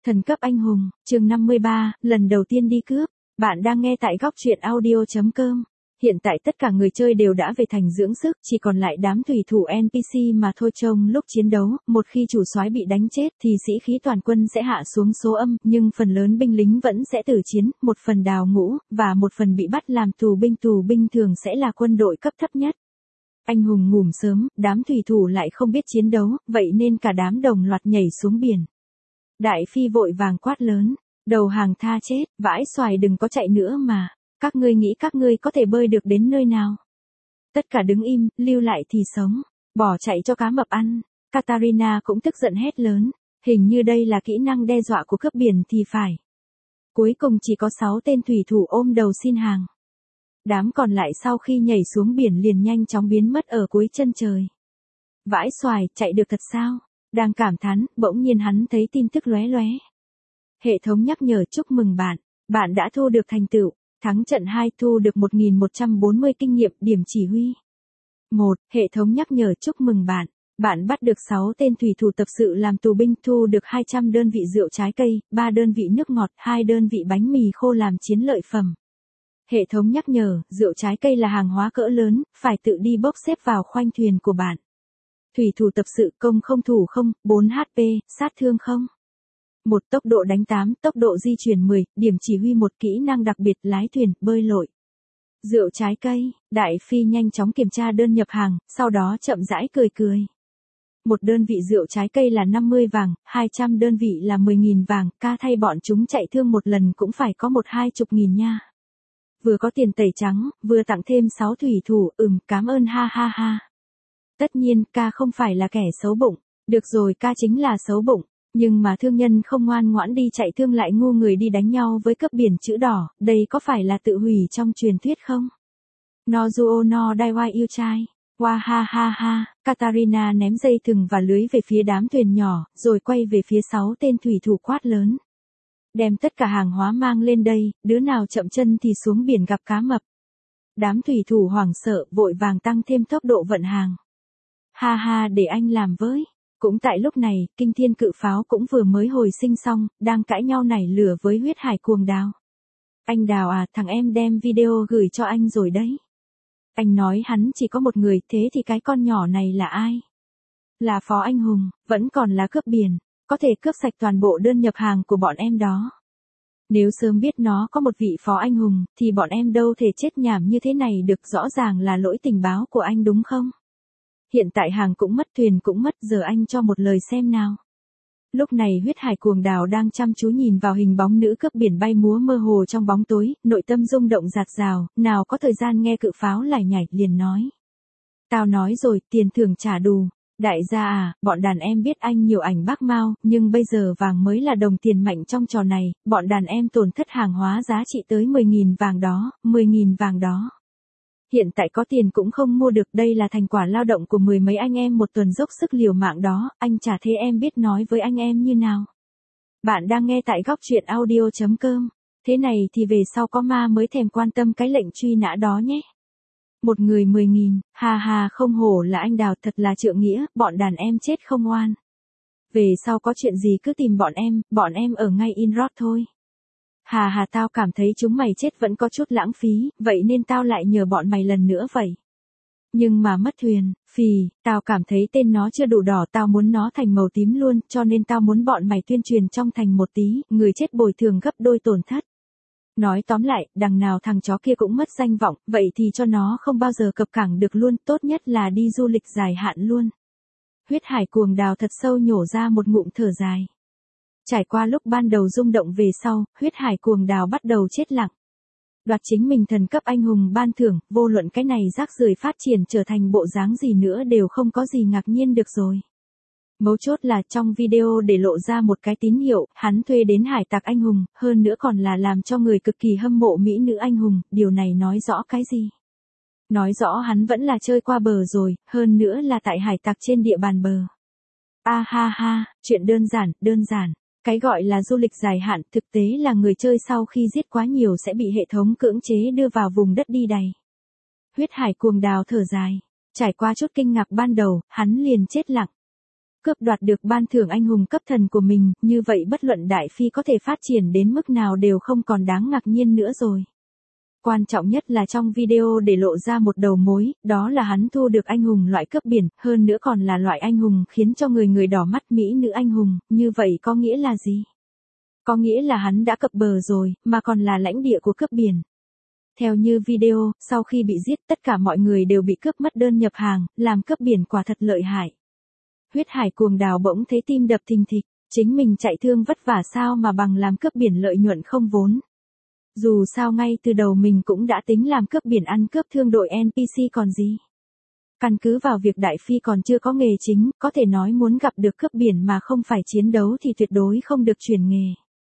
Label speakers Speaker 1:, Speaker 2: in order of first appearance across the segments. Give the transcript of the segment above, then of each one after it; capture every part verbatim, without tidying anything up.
Speaker 1: Thần cấp anh hùng, chương năm mươi ba, lần đầu tiên đi cướp. Bạn đang nghe tại góc truyện audio chấm com. Hiện tại tất cả người chơi đều đã về thành dưỡng sức, chỉ còn lại đám thủy thủ en pê xê mà thôi. Trông lúc chiến đấu, một khi chủ soái bị đánh chết thì sĩ khí toàn quân sẽ hạ xuống số âm, nhưng phần lớn binh lính vẫn sẽ tử chiến, một phần đào ngũ, và một phần bị bắt làm tù binh. Tù binh thường sẽ là quân đội cấp thấp nhất. Anh hùng ngủm sớm, đám thủy thủ lại không biết chiến đấu, vậy nên cả đám đồng loạt nhảy xuống biển. Đại phi vội vàng quát lớn, đầu hàng tha chết, vãi xoài đừng có chạy nữa mà, các ngươi nghĩ các ngươi có thể bơi được đến nơi nào? Tất cả đứng im, lưu lại thì sống, bỏ chạy cho cá mập ăn. Katarina cũng tức giận hét lớn, hình như đây là kỹ năng đe dọa của cướp biển thì phải. Cuối cùng chỉ có sáu tên thủy thủ ôm đầu xin hàng. Đám còn lại sau khi nhảy xuống biển liền nhanh chóng biến mất ở cuối chân trời. Vãi xoài, chạy được thật sao? Đang cảm thán, bỗng nhiên hắn thấy tin tức lóe lóe. Hệ thống nhắc nhở chúc mừng bạn, bạn đã thu được thành tựu, thắng trận hai thu được một nghìn một trăm bốn mươi kinh nghiệm điểm chỉ huy. một. Hệ thống nhắc nhở chúc mừng bạn, bạn bắt được sáu tên thủy thủ tập sự làm tù binh, thu được hai trăm đơn vị rượu trái cây, ba đơn vị nước ngọt, hai đơn vị bánh mì khô làm chiến lợi phẩm. Hệ thống nhắc nhở, rượu trái cây là hàng hóa cỡ lớn, phải tự đi bốc xếp vào khoang thuyền của bạn. Thủy thủ tập sự công không thủ không, bốn hát pê, sát thương không. một. Tốc độ đánh tám, tốc độ di chuyển mười, điểm chỉ huy một, kỹ năng đặc biệt lái thuyền, bơi lội. Rượu trái cây, Đại Phi nhanh chóng kiểm tra đơn nhập hàng, sau đó chậm rãi cười cười. Một đơn vị rượu trái cây là năm mươi vàng, hai trăm đơn vị là mười nghìn vàng, ca thay bọn chúng chạy thương một lần cũng phải có một hai chục nghìn nha. Vừa có tiền tẩy trắng, vừa tặng thêm sáu thủy thủ, ừm, cảm ơn ha ha ha. Tất nhiên, ca không phải là kẻ xấu bụng, được rồi ca chính là xấu bụng, nhưng mà thương nhân không ngoan ngoãn đi chạy thương lại ngu người đi đánh nhau với cướp biển chữ đỏ, đây có phải là tự hủy trong truyền thuyết không? Nozuo no Daiwa yêu trai, wa ha ha ha, Katarina ném dây thừng và lưới về phía đám thuyền nhỏ, rồi quay về phía sáu tên thủy thủ quát lớn. Đem tất cả hàng hóa mang lên đây, đứa nào chậm chân thì xuống biển gặp cá mập. Đám thủy thủ hoảng sợ, vội vàng tăng thêm tốc độ vận hàng. Ha ha để anh làm với. Cũng tại lúc này, kinh thiên cự pháo cũng vừa mới hồi sinh xong, đang cãi nhau nảy lửa với huyết hải cuồng đào. Anh Đào à, thằng em đem video gửi cho anh rồi đấy. Anh nói hắn chỉ có một người, thế thì cái con nhỏ này là ai? Là Phó Anh Hùng, vẫn còn là cướp biển, có thể cướp sạch toàn bộ đơn nhập hàng của bọn em đó. Nếu sớm biết nó có một vị Phó Anh Hùng, thì bọn em đâu thể chết nhảm như thế này được, rõ ràng là lỗi tình báo của anh đúng không? Hiện tại hàng cũng mất, thuyền cũng mất, giờ anh cho một lời xem nào. Lúc này huyết hải cuồng đào đang chăm chú nhìn vào hình bóng nữ cướp biển bay múa mơ hồ trong bóng tối, nội tâm rung động rạt rào, nào có thời gian nghe cự pháo lải nhải, liền nói. Tao nói rồi, tiền thưởng trả đủ. Đại gia à, bọn đàn em biết anh nhiều ảnh bác Mao, nhưng bây giờ vàng mới là đồng tiền mạnh trong trò này, bọn đàn em tổn thất hàng hóa giá trị tới mười nghìn vàng đó, mười nghìn vàng đó. Hiện tại có tiền cũng không mua được, đây là thành quả lao động của mười mấy anh em một tuần dốc sức liều mạng đó, anh chả thế em biết nói với anh em như nào. Bạn đang nghe tại góc truyện audio chấm com, thế này thì về sau có ma mới thèm quan tâm cái lệnh truy nã đó nhé. Một người mười nghìn, hà hà không hổ là anh Đào, thật là trượng nghĩa, bọn đàn em chết không oan. Về sau có chuyện gì cứ tìm bọn em, bọn em ở ngay Inrod thôi. Hà hà tao cảm thấy chúng mày chết vẫn có chút lãng phí, vậy nên tao lại nhờ bọn mày lần nữa vậy. Nhưng mà mất thuyền, phì, tao cảm thấy tên nó chưa đủ đỏ, tao muốn nó thành màu tím luôn, cho nên tao muốn bọn mày tuyên truyền trong thành một tí, người chết bồi thường gấp đôi tổn thất. Nói tóm lại, đằng nào thằng chó kia cũng mất danh vọng, vậy thì cho nó không bao giờ cập cảng được luôn, tốt nhất là đi du lịch dài hạn luôn. Huyết hải cuồng đào thật sâu nhổ ra một ngụm thở dài. Trải qua lúc ban đầu rung động về sau, huyết hải cuồng đào bắt đầu chết lặng. Đoạt chính mình thần cấp anh hùng ban thưởng, vô luận cái này rác rưởi phát triển trở thành bộ dáng gì nữa đều không có gì ngạc nhiên được rồi. Mấu chốt là trong video để lộ ra một cái tín hiệu, hắn thuê đến hải tặc anh hùng, hơn nữa còn là làm cho người cực kỳ hâm mộ mỹ nữ anh hùng, điều này nói rõ cái gì? Nói rõ hắn vẫn là chơi qua bờ rồi, hơn nữa là tại hải tặc trên địa bàn bờ. A ha ha, chuyện đơn giản, đơn giản. Cái gọi là du lịch dài hạn thực tế là người chơi sau khi giết quá nhiều sẽ bị hệ thống cưỡng chế đưa vào vùng đất đi đày. Huyết hải cuồng đào thở dài. Trải qua chút kinh ngạc ban đầu, hắn liền chết lặng. cướp đoạt được ban thưởng anh hùng cấp thần của mình, như vậy bất luận Đại Phi có thể phát triển đến mức nào đều không còn đáng ngạc nhiên nữa rồi. Quan trọng nhất là trong video để lộ ra một đầu mối, đó là hắn thu được anh hùng loại cướp biển, hơn nữa còn là loại anh hùng khiến cho người người đỏ mắt mỹ nữ anh hùng, như vậy có nghĩa là gì? Có nghĩa là hắn đã cập bờ rồi, mà còn là lãnh địa của cướp biển. Theo như video, sau khi bị giết tất cả mọi người đều bị cướp mất đơn nhập hàng, làm cướp biển quả thật lợi hại. Huyết Hải Cuồng Đào bỗng thấy tim đập thình thịch, chính mình chạy thương vất vả sao mà bằng làm cướp biển lợi nhuận không vốn. Dù sao ngay từ đầu mình cũng đã tính làm cướp biển ăn cướp thương đội en pê xê còn gì. Căn cứ vào việc Đại Phi còn chưa có nghề chính, có thể nói muốn gặp được cướp biển mà không phải chiến đấu thì tuyệt đối không được chuyển nghề.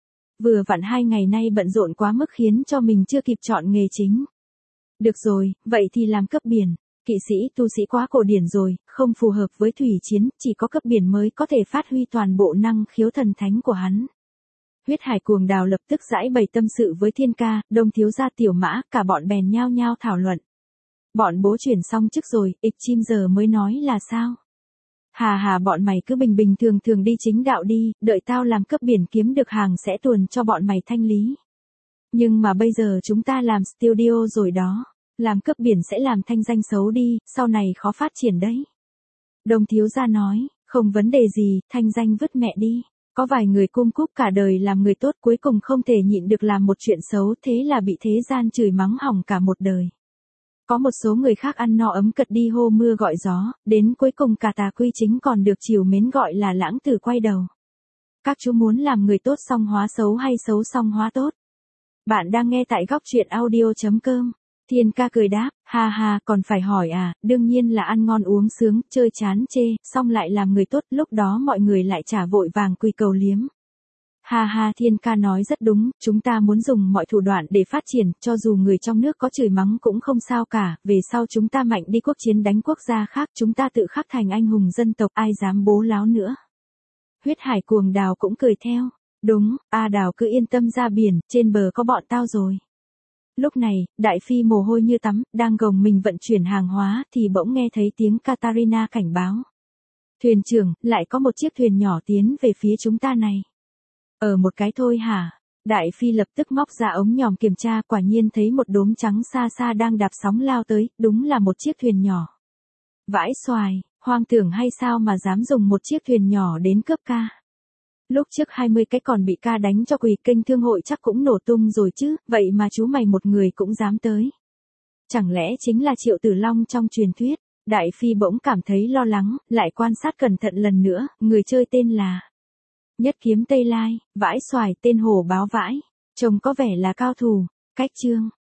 Speaker 1: Vừa vặn hai ngày nay bận rộn quá mức khiến cho mình chưa kịp chọn nghề chính. Được rồi, vậy thì làm cướp biển. Kỵ sĩ tu sĩ quá cổ điển rồi, không phù hợp với thủy chiến, chỉ có cướp biển mới có thể phát huy toàn bộ năng khiếu thần thánh của hắn. Huyết Hải Cuồng Đào lập tức giải bày tâm sự với Thiên Ca, Đông thiếu gia Tiểu Mã, cả bọn bèn nhao nhao thảo luận. Bọn bố chuyển xong chức rồi, ịch chim giờ mới nói là sao? Hà hà bọn mày cứ bình bình thường thường đi chính đạo đi, đợi tao làm cướp biển kiếm được hàng sẽ tuồn cho bọn mày thanh lý. Nhưng mà bây giờ chúng ta làm studio rồi đó, làm cướp biển sẽ làm thanh danh xấu đi, sau này khó phát triển đấy. Đông thiếu gia nói, không vấn đề gì, thanh danh vứt mẹ đi. Có vài người cung cúp cả đời làm người tốt cuối cùng không thể nhịn được làm một chuyện xấu thế là bị thế gian chửi mắng hỏng cả một đời. Có một số người khác ăn no ấm cật đi hô mưa gọi gió, đến cuối cùng cả tà quy chính còn được chiều mến gọi là lãng tử quay đầu. Các chú muốn làm người tốt xong hóa xấu hay xấu xong hóa tốt? Bạn đang nghe tại góc truyện audio chấm com. Thiên Ca cười đáp, ha ha, còn phải hỏi à, đương nhiên là ăn ngon uống sướng, chơi chán chê, xong lại làm người tốt, lúc đó mọi người lại trả vội vàng quy cầu liếm. Ha ha, Thiên Ca nói rất đúng, chúng ta muốn dùng mọi thủ đoạn để phát triển, cho dù người trong nước có chửi mắng cũng không sao cả, về sau chúng ta mạnh đi quốc chiến đánh quốc gia khác, chúng ta tự khắc thành anh hùng dân tộc, ai dám bố láo nữa. Huyết Hải Cuồng Đào cũng cười theo, đúng, A Đào cứ yên tâm ra biển, trên bờ có bọn tao rồi. Lúc này, Đại Phi mồ hôi như tắm, đang gồng mình vận chuyển hàng hóa, thì bỗng nghe thấy tiếng Katarina cảnh báo. Thuyền trưởng, lại có một chiếc thuyền nhỏ tiến về phía chúng ta này. Ở một cái thôi hả? Đại Phi lập tức móc ra ống nhòm kiểm tra, quả nhiên thấy một đốm trắng xa xa đang đạp sóng lao tới, đúng là một chiếc thuyền nhỏ. Vãi xoài, hoang tưởng hay sao mà dám dùng một chiếc thuyền nhỏ đến cướp ca. Lúc trước hai mươi cái còn bị ca đánh cho quỳ, kênh thương hội chắc cũng nổ tung rồi chứ, vậy mà chú mày một người cũng dám tới. Chẳng lẽ chính là Triệu Tử Long trong truyền thuyết? Đại Phi bỗng cảm thấy lo lắng, lại quan sát cẩn thận lần nữa, người chơi tên là Nhất Kiếm Tây Lai, vãi xoài, tên Hồ Báo Vãi, trông có vẻ là cao thủ. Cách chương